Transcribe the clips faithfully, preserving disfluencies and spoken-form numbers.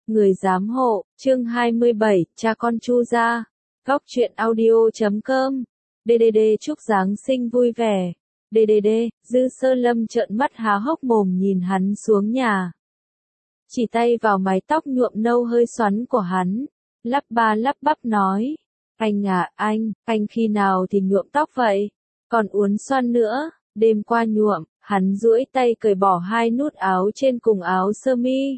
Người giám hộ, chương hai mươi bảy, cha con Chu gia. Góc truyện audio chấm com. đê đê đê chúc Giáng sinh vui vẻ. đê đê đê, Dư Sơ Lâm trợn mắt há hốc mồm nhìn hắn xuống nhà. Chỉ tay vào mái tóc nhuộm nâu hơi xoắn của hắn, lắp ba lắp bắp nói. Anh à, anh, anh khi nào thì nhuộm tóc vậy? Còn uốn xoăn nữa, đêm qua nhuộm, hắn duỗi tay cởi bỏ hai nút áo trên cùng áo sơ mi.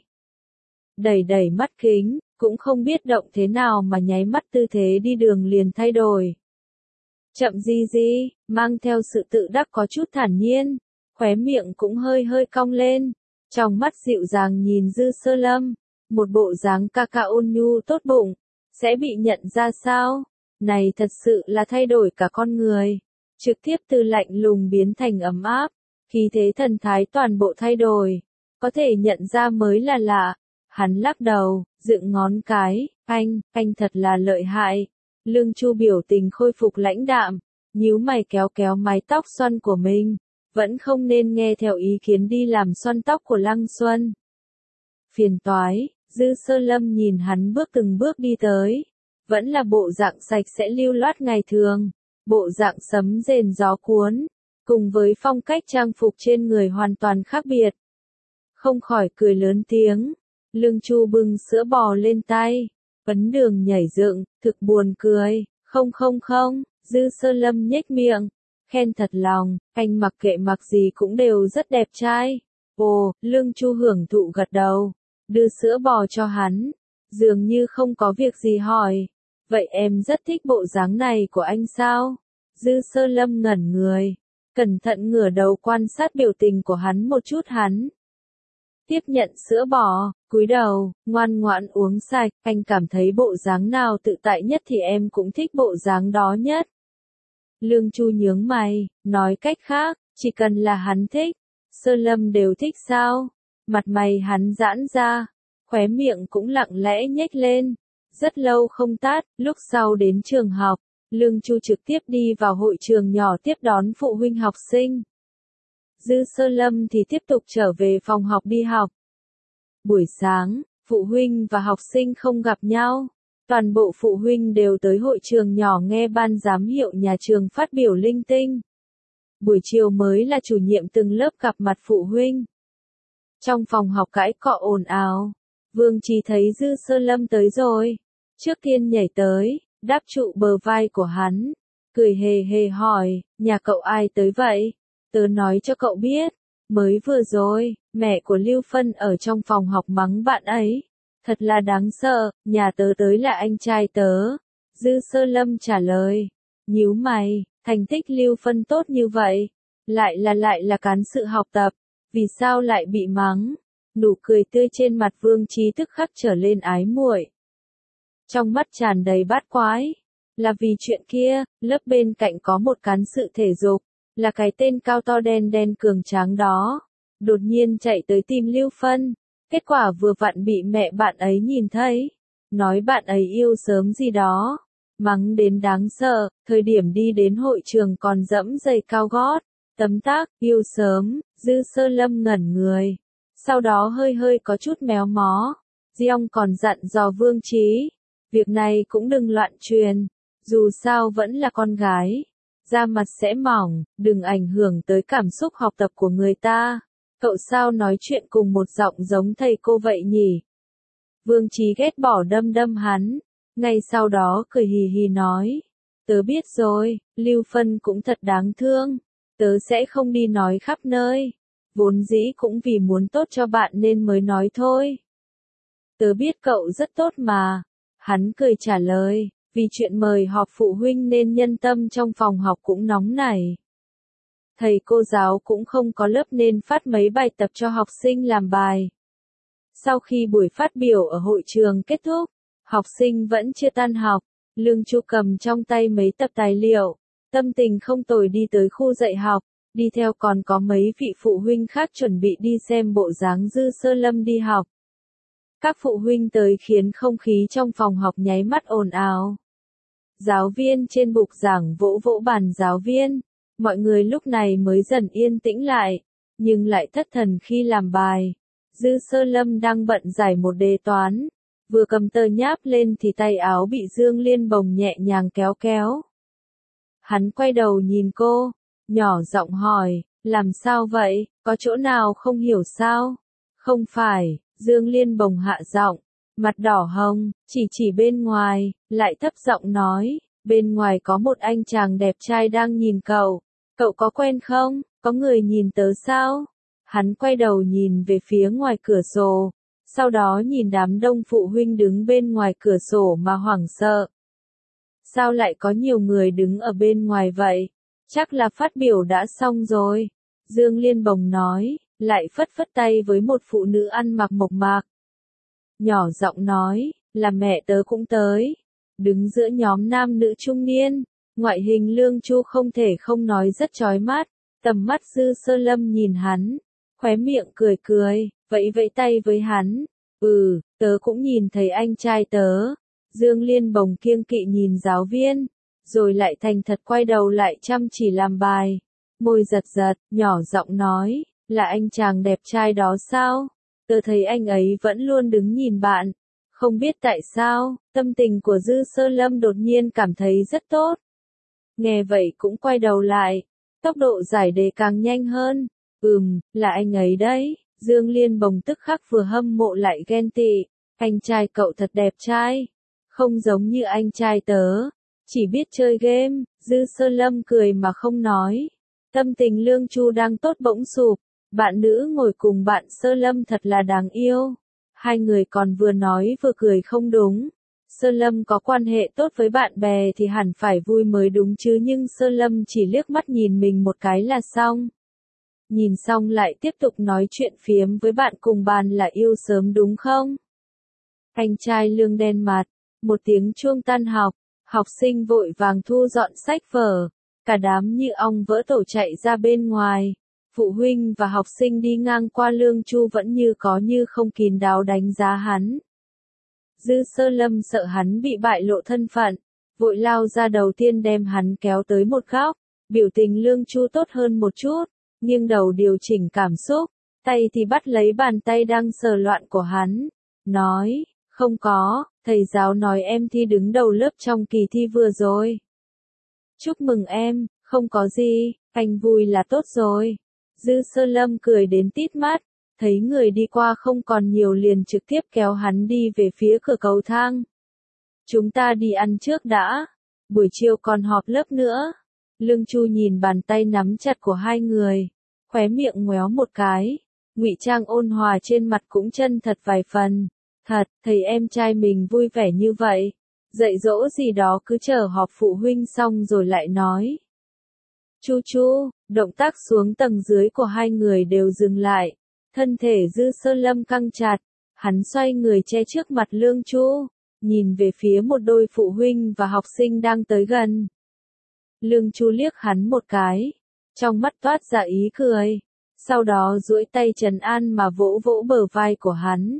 Đẩy đẩy mắt kính, cũng không biết động thế nào mà nháy mắt tư thế đi đường liền thay đổi. Chậm gì gì, mang theo sự tự đắc có chút thản nhiên, khóe miệng cũng hơi hơi cong lên, trong mắt dịu dàng nhìn Dư Sơ Lâm, một bộ dáng ca ca ôn nhu tốt bụng, sẽ bị nhận ra sao? Này thật sự là thay đổi cả con người, trực tiếp từ lạnh lùng biến thành ấm áp, khí thế thần thái toàn bộ thay đổi, có thể nhận ra mới là lạ. Hắn lắc đầu, dựng ngón cái, anh, anh thật là lợi hại. Lương Chu biểu tình khôi phục lãnh đạm, nhíu mày kéo kéo mái tóc xoăn của mình, vẫn không nên nghe theo ý kiến đi làm xoăn tóc của Lăng Xuân. Phiền toái, Dư Sơ Lâm nhìn hắn bước từng bước đi tới, vẫn là bộ dạng sạch sẽ lưu loát ngày thường, bộ dạng sấm rền gió cuốn, cùng với phong cách trang phục trên người hoàn toàn khác biệt. Không khỏi cười lớn tiếng. Lương Chu bưng sữa bò lên tay, ấn đường nhảy dựng, thực buồn cười, không không không, Dư Sơ Lâm nhếch miệng, khen thật lòng, anh mặc kệ mặc gì cũng đều rất đẹp trai. Ồ, Lương Chu hưởng thụ gật đầu, đưa sữa bò cho hắn, dường như không có việc gì hỏi, vậy em rất thích bộ dáng này của anh sao? Dư Sơ Lâm ngẩn người, cẩn thận ngửa đầu quan sát biểu tình của hắn một chút hắn. Tiếp nhận sữa bò, cúi đầu, ngoan ngoãn uống sạch, anh cảm thấy bộ dáng nào tự tại nhất thì em cũng thích bộ dáng đó nhất. Lương Chu nhướng mày, nói cách khác, chỉ cần là hắn thích, Sơ Lâm đều thích sao? Mặt mày hắn giãn ra, khóe miệng cũng lặng lẽ nhếch lên. Rất lâu không tát, lúc sau đến trường học, Lương Chu trực tiếp đi vào hội trường nhỏ tiếp đón phụ huynh học sinh. Dư Sơ Lâm thì tiếp tục trở về phòng học đi học. Buổi sáng, phụ huynh và học sinh không gặp nhau. Toàn bộ phụ huynh đều tới hội trường nhỏ nghe ban giám hiệu nhà trường phát biểu linh tinh. Buổi chiều mới là chủ nhiệm từng lớp gặp mặt phụ huynh. Trong phòng học cãi cọ ồn ào, Vương Trí thấy Dư Sơ Lâm tới rồi. Trước tiên nhảy tới, đáp trụ bờ vai của hắn, cười hề hề hỏi, nhà cậu ai tới vậy? Tớ nói cho cậu biết, mới vừa rồi, mẹ của Lưu Phân ở trong phòng học mắng bạn ấy. Thật là đáng sợ, nhà tớ tới là anh trai tớ. Dư Sơ Lâm trả lời, nhíu mày, thành tích Lưu Phân tốt như vậy, lại là lại là cán sự học tập, vì sao lại bị mắng? Nụ cười tươi trên mặt Vương Trí tức khắc trở lên ái muội. Trong mắt tràn đầy bát quái, là vì chuyện kia, lớp bên cạnh có một cán sự thể dục. Là cái tên cao to đen đen cường tráng đó, đột nhiên chạy tới tìm Lưu Phân, kết quả vừa vặn bị mẹ bạn ấy nhìn thấy, nói bạn ấy yêu sớm gì đó, mắng đến đáng sợ, thời điểm đi đến hội trường còn dẫm giày cao gót, tấm tắc, yêu sớm, Dư Sơ Lâm ngẩn người, sau đó hơi hơi có chút méo mó, Diong còn dặn dò Vương Trí, việc này cũng đừng loạn truyền, dù sao vẫn là con gái. Da mặt sẽ mỏng, đừng ảnh hưởng tới cảm xúc học tập của người ta. Cậu sao nói chuyện cùng một giọng giống thầy cô vậy nhỉ? Vương Trí ghét bỏ đâm đâm hắn, ngay sau đó cười hì hì nói. Tớ biết rồi, Lưu Phân cũng thật đáng thương, tớ sẽ không đi nói khắp nơi. Vốn dĩ cũng vì muốn tốt cho bạn nên mới nói thôi. Tớ biết cậu rất tốt mà. Hắn cười trả lời. Vì chuyện mời họp phụ huynh nên nhân tâm trong phòng học cũng nóng nảy. Thầy cô giáo cũng không có lớp nên phát mấy bài tập cho học sinh làm bài. Sau khi buổi phát biểu ở hội trường kết thúc, học sinh vẫn chưa tan học, Lương Chu cầm trong tay mấy tập tài liệu, tâm tình không tồi đi tới khu dạy học, đi theo còn có mấy vị phụ huynh khác chuẩn bị đi xem bộ dáng Dư Sơ Lâm đi học. Các phụ huynh tới khiến không khí trong phòng học nháy mắt ồn ào. Giáo viên trên bục giảng vỗ vỗ bàn giáo viên, mọi người lúc này mới dần yên tĩnh lại, nhưng lại thất thần khi làm bài. Dư Sơ Lâm đang bận giải một đề toán, vừa cầm tờ nháp lên thì tay áo bị Dương Liên Bồng nhẹ nhàng kéo kéo. Hắn quay đầu nhìn cô, nhỏ giọng hỏi, làm sao vậy, có chỗ nào không hiểu sao? Không phải, Dương Liên Bồng hạ giọng, mặt đỏ hồng, chỉ chỉ bên ngoài, lại thấp giọng nói, bên ngoài có một anh chàng đẹp trai đang nhìn cậu, cậu có quen không, có người nhìn tớ sao? Hắn quay đầu nhìn về phía ngoài cửa sổ, sau đó nhìn đám đông phụ huynh đứng bên ngoài cửa sổ mà hoảng sợ. Sao lại có nhiều người đứng ở bên ngoài vậy? Chắc là phát biểu đã xong rồi. Dương Liên Bồng nói, lại phất phất tay với một phụ nữ ăn mặc mộc mạc. Nhỏ giọng nói, là mẹ tớ cũng tới. Đứng giữa nhóm nam nữ trung niên, ngoại hình Lương Chu không thể không nói rất chói mắt. Tầm mắt Dư Sơ Lâm nhìn hắn, khóe miệng cười cười, vẫy vẫy tay với hắn. Ừ, tớ cũng nhìn thấy anh trai tớ. Dương Liên Bồng kiêng kỵ nhìn giáo viên, rồi lại thành thật quay đầu lại chăm chỉ làm bài. Môi giật giật, nhỏ giọng nói, là anh chàng đẹp trai đó sao? Tớ thấy anh ấy vẫn luôn đứng nhìn bạn. Không biết tại sao, tâm tình của Dư Sơ Lâm đột nhiên cảm thấy rất tốt. Nghe vậy cũng quay đầu lại, tốc độ giải đề càng nhanh hơn. Ừm, là anh ấy đấy. Dương Liên Bồng tức khắc vừa hâm mộ lại ghen tị. Anh trai cậu thật đẹp trai. Không giống như anh trai tớ. Chỉ biết chơi game. Dư Sơ Lâm cười mà không nói. Tâm tình Lương Chu đang tốt bỗng sụp. Bạn nữ ngồi cùng bạn Sơ Lâm thật là đáng yêu. Hai người còn vừa nói vừa cười không đúng. Sơ Lâm có quan hệ tốt với bạn bè thì hẳn phải vui mới đúng chứ, nhưng Sơ Lâm chỉ liếc mắt nhìn mình một cái là xong. Nhìn xong lại tiếp tục nói chuyện phiếm với bạn cùng bàn là yêu sớm đúng không? Anh trai Lương đen mặt, một tiếng chuông tan học, học sinh vội vàng thu dọn sách vở, cả đám như ong vỡ tổ chạy ra bên ngoài. Phụ huynh và học sinh đi ngang qua Lương Chu vẫn như có như không kín đáo đánh giá hắn. Dư Sơ Lâm sợ hắn bị bại lộ thân phận, vội lao ra đầu tiên đem hắn kéo tới một góc. Biểu tình Lương Chu tốt hơn một chút, nghiêng đầu điều chỉnh cảm xúc, tay thì bắt lấy bàn tay đang sờ loạn của hắn, nói, không có, thầy giáo nói em thi đứng đầu lớp trong kỳ thi vừa rồi. Chúc mừng em, không có gì, anh vui là tốt rồi. Dư Sơ Lâm cười đến tít mắt, thấy người đi qua không còn nhiều liền trực tiếp kéo hắn đi về phía cửa cầu thang. Chúng ta đi ăn trước đã, buổi chiều còn họp lớp nữa. Lương Chu nhìn bàn tay nắm chặt của hai người, khóe miệng ngoéo một cái, ngụy trang ôn hòa trên mặt cũng chân thật vài phần. Thật, thầy em trai mình vui vẻ như vậy, dạy dỗ gì đó cứ chờ họp phụ huynh xong rồi lại nói. Chu chu, động tác xuống tầng dưới của hai người đều dừng lại, thân thể Dư Sơ Lâm căng chặt, hắn xoay người che trước mặt Lương Chu, nhìn về phía một đôi phụ huynh và học sinh đang tới gần. Lương Chu liếc hắn một cái, trong mắt toát ra ý cười, sau đó duỗi tay trấn an mà vỗ vỗ bờ vai của hắn.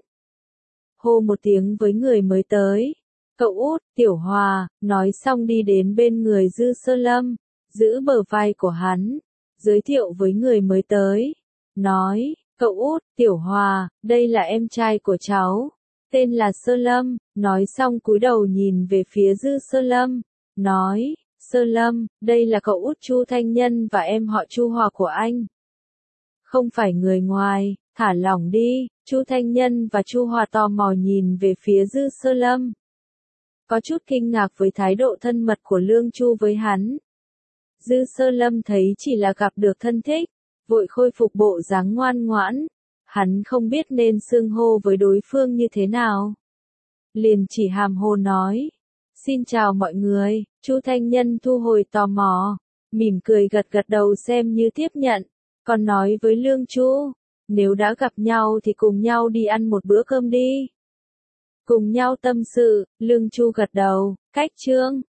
Hô một tiếng với người mới tới, cậu út, Tiểu Hòa, nói xong đi đến bên người Dư Sơ Lâm, giữ bờ vai của hắn, giới thiệu với người mới tới, nói, cậu út, Tiểu Hòa, đây là em trai của cháu, tên là Sơ Lâm, nói xong cúi đầu nhìn về phía Dư Sơ Lâm, nói, Sơ Lâm, đây là cậu út Chu Thanh Nhân và em họ Chu Hòa của anh. Không phải người ngoài, thả lỏng đi. Chu Thanh Nhân và Chu Hòa tò mò nhìn về phía Dư Sơ Lâm. Có chút kinh ngạc với thái độ thân mật của Lương Chu với hắn. Dư Sơ Lâm thấy chỉ là gặp được thân thích, vội khôi phục bộ dáng ngoan ngoãn. Hắn không biết nên xưng hô với đối phương như thế nào. Liền chỉ hàm hồ nói. Xin chào mọi người. Chu Thanh Nhân thu hồi tò mò, mỉm cười gật gật đầu xem như tiếp nhận, còn nói với Lương Chu, nếu đã gặp nhau thì cùng nhau đi ăn một bữa cơm đi. Cùng nhau tâm sự, Lương Chu gật đầu, cách chương.